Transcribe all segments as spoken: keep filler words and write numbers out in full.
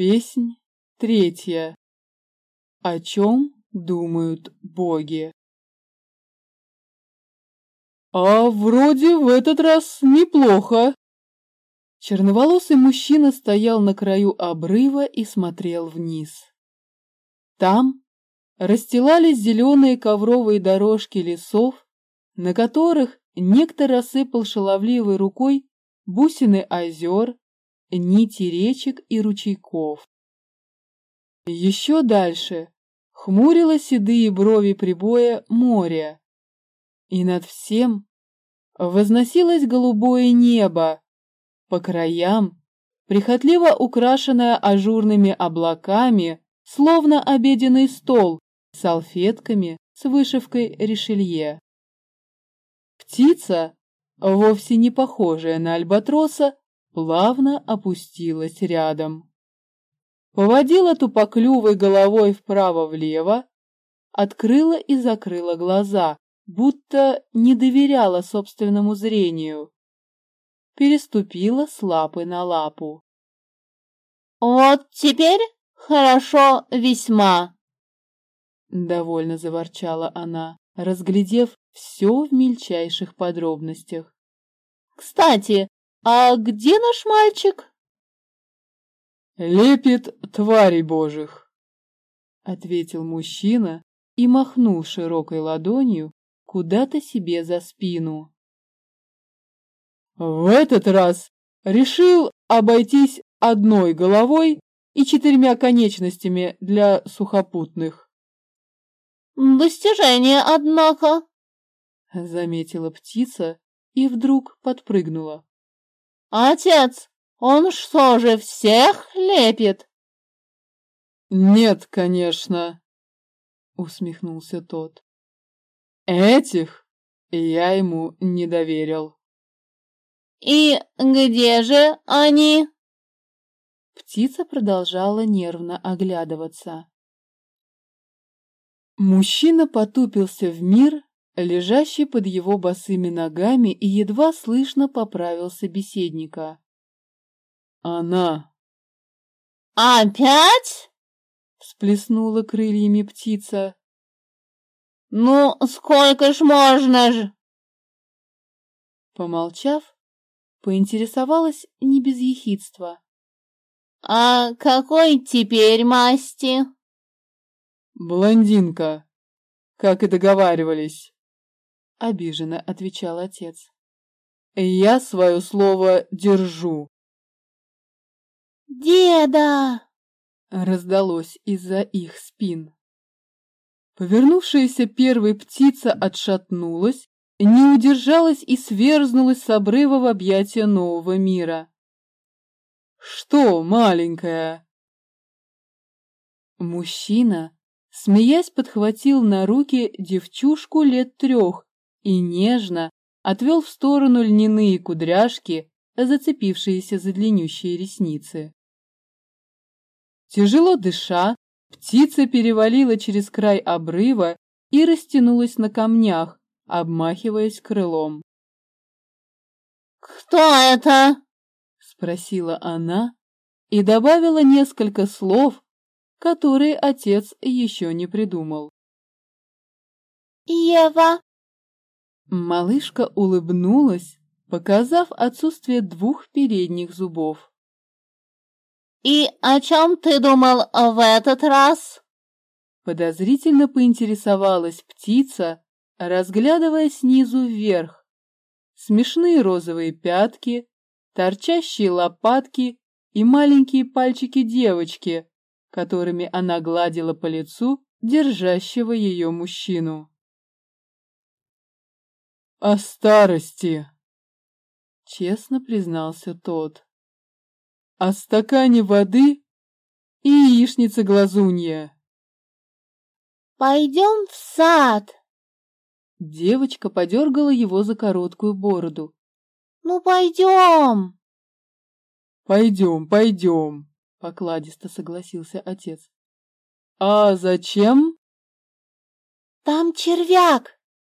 Песнь третья. О чем думают боги? А вроде в этот раз неплохо. Черноволосый мужчина стоял на краю обрыва и смотрел вниз. Там расстилались зеленые ковровые дорожки лесов, на которых некто рассыпал шаловливой рукой бусины озер, нити речек и ручейков. Еще дальше хмурило седые брови прибоя море, и над всем возносилось голубое небо, по краям прихотливо украшенное ажурными облаками, словно обеденный стол с салфетками с вышивкой Ришелье. Птица, вовсе не похожая на альбатроса, плавно опустилась рядом. Поводила тупоклювой головой вправо-влево, открыла и закрыла глаза, будто не доверяла собственному зрению. Переступила с лапы на лапу. «Вот теперь хорошо весьма!» Довольно заворчала она, разглядев все в мельчайших подробностях. «Кстати, а где наш мальчик?» «Лепит тварей божьих», — ответил мужчина и махнул широкой ладонью куда-то себе за спину. В этот раз решил обойтись одной головой и четырьмя конечностями для сухопутных. «Достижение, однако», — заметила птица и вдруг подпрыгнула. «Отец, он что же всех лепит?» «Нет, конечно», — усмехнулся тот. «Этих я ему не доверил». «И где же они?» Птица продолжала нервно оглядываться. Мужчина потупился в мир, лежащий под его босыми ногами, и едва слышно поправил собеседника. «Она!» «Опять?» — всплеснула крыльями птица. «Ну, сколько ж можно ж?» Помолчав, поинтересовалась не без ехидства. «А какой теперь масти?» «Блондинка, как и договаривались», — обиженно отвечал отец. «Я свое слово держу». «Деда!» — раздалось из-за их спин. Повернувшаяся первой птица отшатнулась, не удержалась и сверзнулась с обрыва в объятия нового мира. «Что, маленькая?» Мужчина, смеясь, подхватил на руки девчушку лет трех и нежно отвел в сторону льняные кудряшки, зацепившиеся за длиннющие ресницы. Тяжело дыша, птица перевалила через край обрыва и растянулась на камнях, обмахиваясь крылом. «Кто это?» — спросила она и добавила несколько слов, которые отец еще не придумал. «Ева!» Малышка улыбнулась, показав отсутствие двух передних зубов. «И о чем ты думал в этот раз?» Подозрительно поинтересовалась птица, разглядывая снизу вверх. Смешные розовые пятки, торчащие лопатки и маленькие пальчики девочки, которыми она гладила по лицу держащего ее мужчину. «О старости», — честно признался тот. «О стакане воды и яичнице-глазунья». «Пойдем в сад». Девочка подергала его за короткую бороду. «Ну, пойдем». «Пойдем, пойдем», — покладисто согласился отец. «А зачем?» «Там червяк».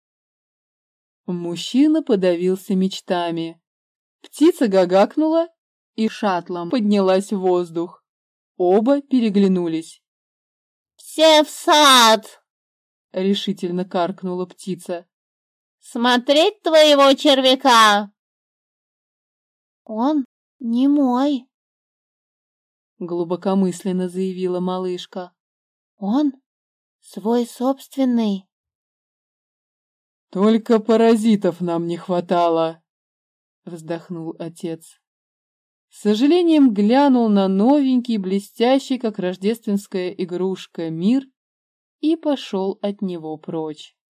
Мужчина подавился мечтами. Птица гагакнула и шаттлом поднялась в воздух. Оба переглянулись. «Все в сад!» — решительно каркнула птица. «Смотреть твоего червяка!» «Он не мой!» — глубокомысленно заявила малышка. «Он свой собственный!» «Только паразитов нам не хватало!» — вздохнул отец. С сожалением глянул на новенький, блестящий, как рождественская игрушка, мир и пошел от него прочь.